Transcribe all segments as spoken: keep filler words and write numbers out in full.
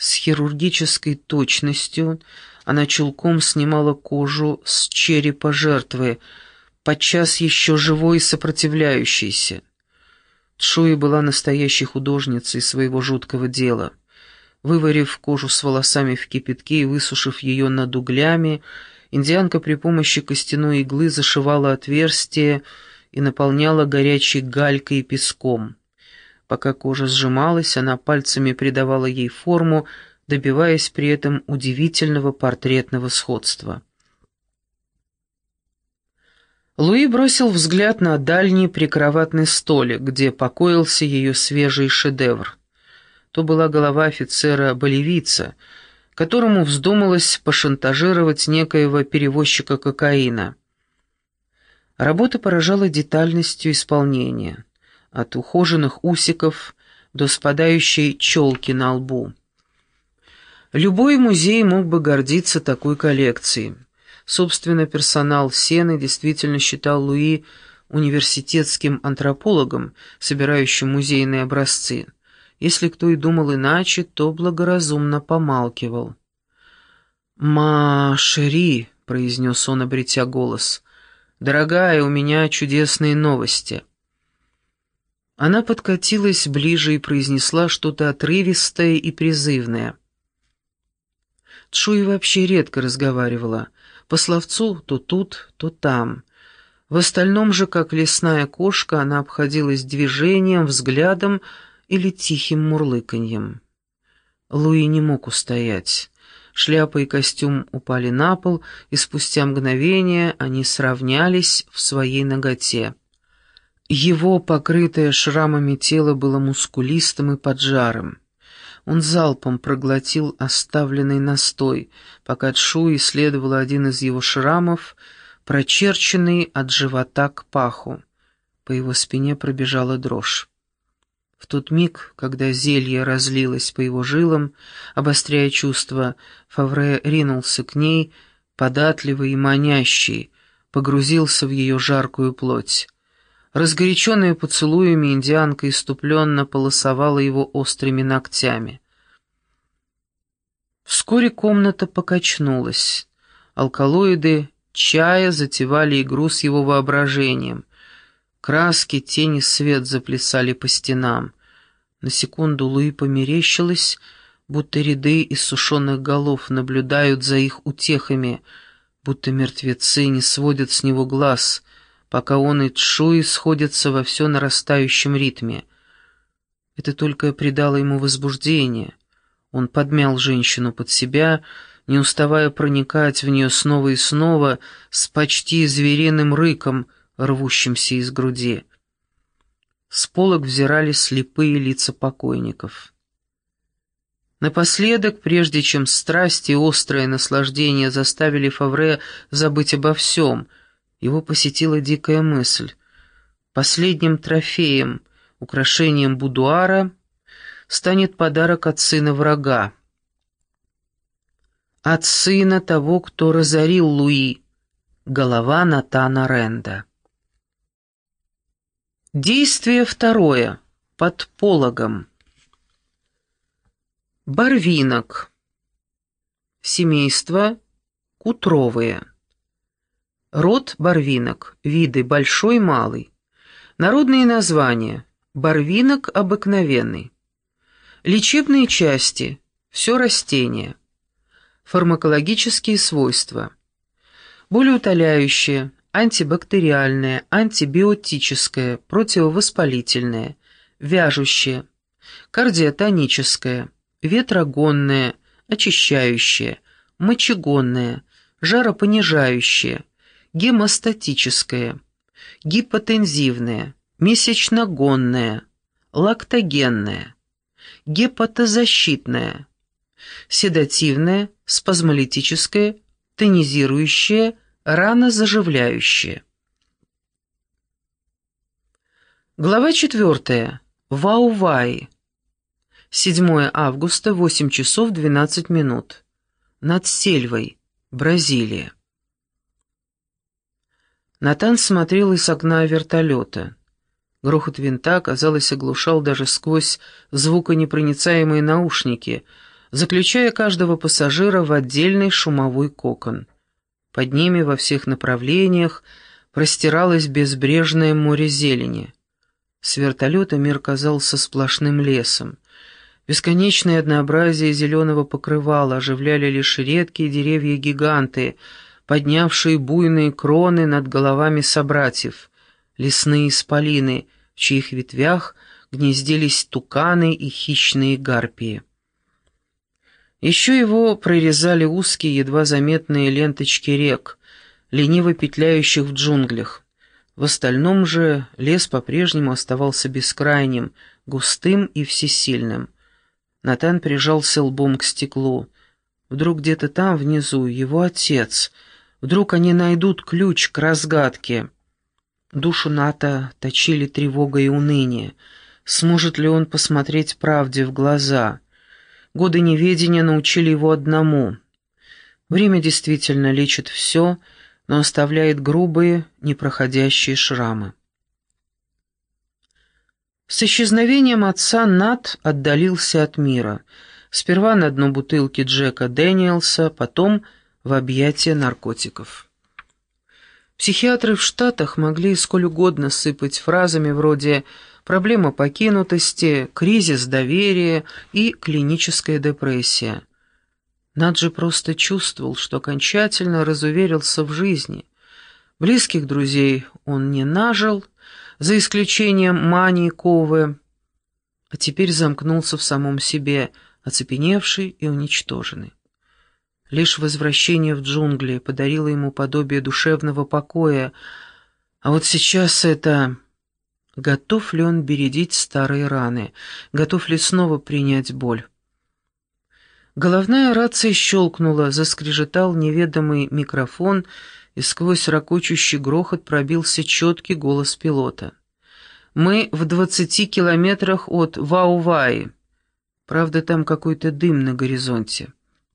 С хирургической точностью она чулком снимала кожу с черепа жертвы, подчас еще живой и сопротивляющейся. Тшуи была настоящей художницей своего жуткого дела. Выварив кожу с волосами в кипятке и высушив ее над углями, индианка при помощи костяной иглы зашивала отверстие и наполняла горячей галькой и песком. Пока кожа сжималась, она пальцами придавала ей форму, добиваясь при этом удивительного портретного сходства. Луи бросил взгляд на дальний прикроватный столик, где покоился ее свежий шедевр. То была голова офицера-боливийца, которому вздумалось пошантажировать некоего перевозчика кокаина. Работа поражала детальностью исполнения, от ухоженных усиков до спадающей челки на лбу. Любой музей мог бы гордиться такой коллекцией. Собственно, персонал Сены действительно считал Луи университетским антропологом, собирающим музейные образцы. Если кто и думал иначе, то благоразумно помалкивал. «Ма, шери», — произнес он, обретя голос, — «дорогая, у меня чудесные новости». Она подкатилась ближе и произнесла что-то отрывистое и призывное. Тшуи вообще редко разговаривала. По словцу то тут, то там. В остальном же, как лесная кошка, она обходилась движением, взглядом или тихим мурлыканьем. Луи не мог устоять. Шляпа и костюм упали на пол, и спустя мгновение они сравнялись в своей наготе. Его, покрытое шрамами тело, было мускулистым и поджарым. Он залпом проглотил оставленный настой, пока Тшуи исследовала один из его шрамов, прочерченный от живота к паху. По его спине пробежала дрожь. В тот миг, когда зелье разлилось по его жилам, обостряя чувства, Фавре ринулся к ней, податливый и манящий, погрузился в ее жаркую плоть. Разгоряченная поцелуями, индианка иступленно полосовала его острыми ногтями. Вскоре комната покачнулась. Алкалоиды чая затевали игру с его воображением. Краски, тени, свет заплясали по стенам. На секунду Луи померещилось, будто ряды иссушенных голов наблюдают за их утехами, будто мертвецы не сводят с него глаз — пока он и Тшуи сходятся во все нарастающем ритме. Это только придало ему возбуждение. Он подмял женщину под себя, не уставая проникать в нее снова и снова с почти звериным рыком, рвущимся из груди. С полок взирали слепые лица покойников. Напоследок, прежде чем страсть и острое наслаждение заставили Фавре забыть обо всем, его посетила дикая мысль. Последним трофеем, украшением будуара станет подарок от сына врага. От сына того, кто разорил Луи, голова Натана Ренда. Действие второе. Под пологом. Барвинок. Семейство кутровые. Род барвинок. Виды большой, малый. Народные названия. Барвинок обыкновенный. Лечебные части. Все растения. Фармакологические свойства. Болеутоляющее, антибактериальное, антибиотическое, противовоспалительное, вяжущее, кардиотоническое, ветрогонное, очищающее, мочегонное, жаропонижающее, гемостатическое, гипотензивное, месячногонное, лактогенное, гепатозащитное, седативное, спазмолитическое, тонизирующее, ранозаживляющее. Глава четвертая. Вау-Ваи. седьмое августа, восемь часов двенадцать минут. Над Сельвой, Бразилия. Натан смотрел из окна вертолета. Грохот винта, казалось, оглушал даже сквозь звуконепроницаемые наушники, заключая каждого пассажира в отдельный шумовой кокон. Под ними во всех направлениях простиралось безбрежное море зелени. С вертолета мир казался сплошным лесом. Бесконечное однообразие зеленого покрывала оживляли лишь редкие деревья-гиганты, поднявшие буйные кроны над головами собратьев, лесные исполины, в чьих ветвях гнездились туканы и хищные гарпии. Еще его прорезали узкие, едва заметные ленточки рек, лениво петляющих в джунглях. В остальном же лес по-прежнему оставался бескрайним, густым и всесильным. Натан прижался лбом к стеклу. Вдруг где-то там, внизу, его отец. Вдруг они найдут ключ к разгадке. Душу Ната точили тревога и уныние. Сможет ли он посмотреть правде в глаза? Годы неведения научили его одному. Время действительно лечит все, но оставляет грубые, непроходящие шрамы. С исчезновением отца Нат отдалился от мира. Сперва на дно бутылки Джека Дэниелса, потом в объятия наркотиков. Психиатры в Штатах могли сколь угодно сыпать фразами вроде «проблема покинутости», «кризис доверия» и «клиническая депрессия». Нат же просто чувствовал, что окончательно разуверился в жизни. Близких друзей он не нажил, за исключением Мани и Ковы, а теперь замкнулся в самом себе, оцепеневший и уничтоженный. Лишь возвращение в джунгли подарило ему подобие душевного покоя, а вот сейчас это... Готов ли он бередить старые раны? Готов ли снова принять боль? Головная рация щелкнула, заскрежетал неведомый микрофон, и сквозь ракочущий грохот пробился четкий голос пилота. «Мы в двадцати километрах от Вауваи. Правда, там какой-то дым на горизонте».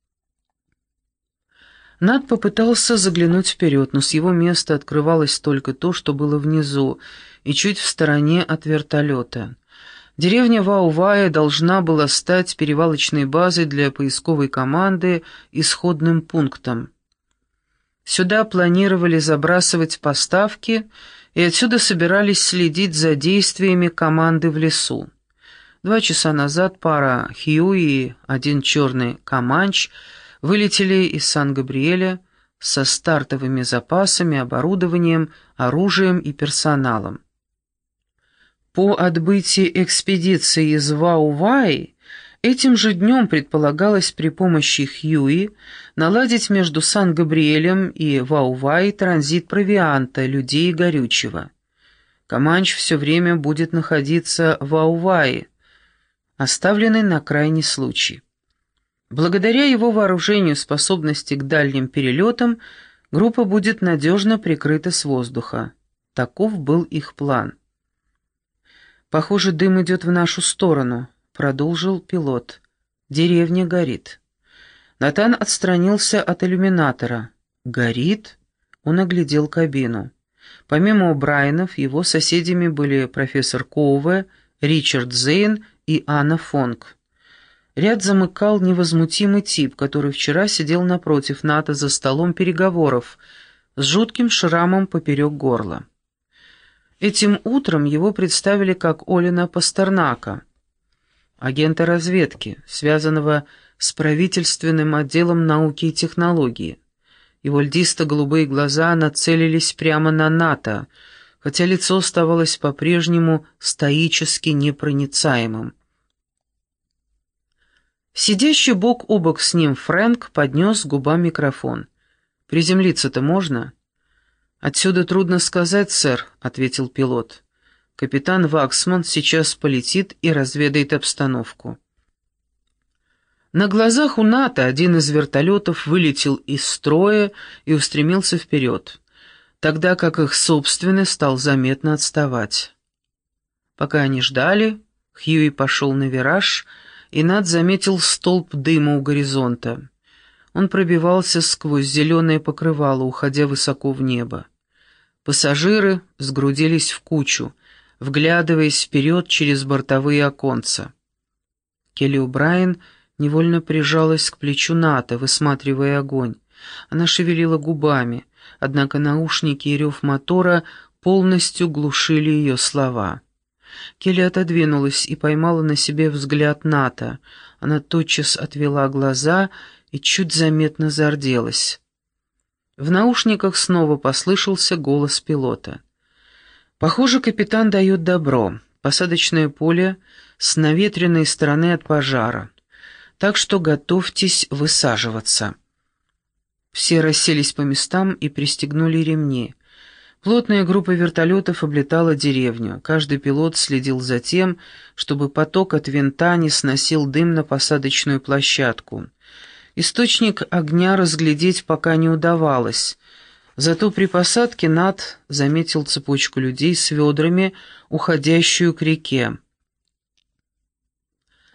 Нат попытался заглянуть вперед, но с его места открывалось только то, что было внизу, и чуть в стороне от вертолета. Деревня Ваувая должна была стать перевалочной базой для поисковой команды, исходным пунктом. Сюда планировали забрасывать поставки, и отсюда собирались следить за действиями команды в лесу. Два часа назад пара Хьюи и один черный Команч вылетели из Сан-Габриэля со стартовыми запасами, оборудованием, оружием и персоналом. По отбытии экспедиции из Вауваи этим же днем предполагалось при помощи Хьюи наладить между Сан-Габриэлем и Вауваи транзит провианта, людей и горючего. Команч все время будет находиться в Вауваи, оставленный на крайний случай. Благодаря его вооружению и способности к дальним перелетам группа будет надежно прикрыта с воздуха. Таков был их план. «Похоже, дым идет в нашу сторону», — продолжил пилот. «Деревня горит». Натан отстранился от иллюминатора. «Горит?» — он оглядел кабину. Помимо О'Брайенов, его соседями были профессор Коуве, Ричард Зейн и Анна Фонг. Ряд замыкал невозмутимый тип, который вчера сидел напротив Ната за столом переговоров с жутким шрамом поперек горла. Этим утром его представили как Олина Пастернака, агента разведки, связанного с правительственным отделом науки и технологии. Его льдисто-голубые глаза нацелились прямо на Ната, хотя лицо оставалось по-прежнему стоически непроницаемым. Сидящий бок о бок с ним Фрэнк поднес к губам микрофон. «Приземлиться-то можно?» «Отсюда трудно сказать, сэр», — ответил пилот. «Капитан Ваксман сейчас полетит и разведает обстановку». На глазах у Ната один из вертолетов вылетел из строя и устремился вперед, тогда как их собственный стал заметно отставать. Пока они ждали, Хьюи пошел на вираж, и Нат заметил столб дыма у горизонта. Он пробивался сквозь зеленое покрывало, уходя высоко в небо. Пассажиры сгрудились в кучу, вглядываясь вперед через бортовые оконца. Келли О'Брайен невольно прижалась к плечу Ната, высматривая огонь. Она шевелила губами, однако наушники и рев мотора полностью глушили ее слова. Келли отодвинулась и поймала на себе взгляд Ната. Она тотчас отвела глаза и чуть заметно зарделась. В наушниках снова послышался голос пилота. «Похоже, капитан дает добро. Посадочное поле с наветренной стороны от пожара. Так что готовьтесь высаживаться». Все расселись по местам и пристегнули ремни. Плотная группа вертолетов облетала деревню. Каждый пилот следил за тем, чтобы поток от винта не сносил дым на посадочную площадку. Источник огня разглядеть пока не удавалось. Зато при посадке Нат заметил цепочку людей с ведрами, уходящую к реке.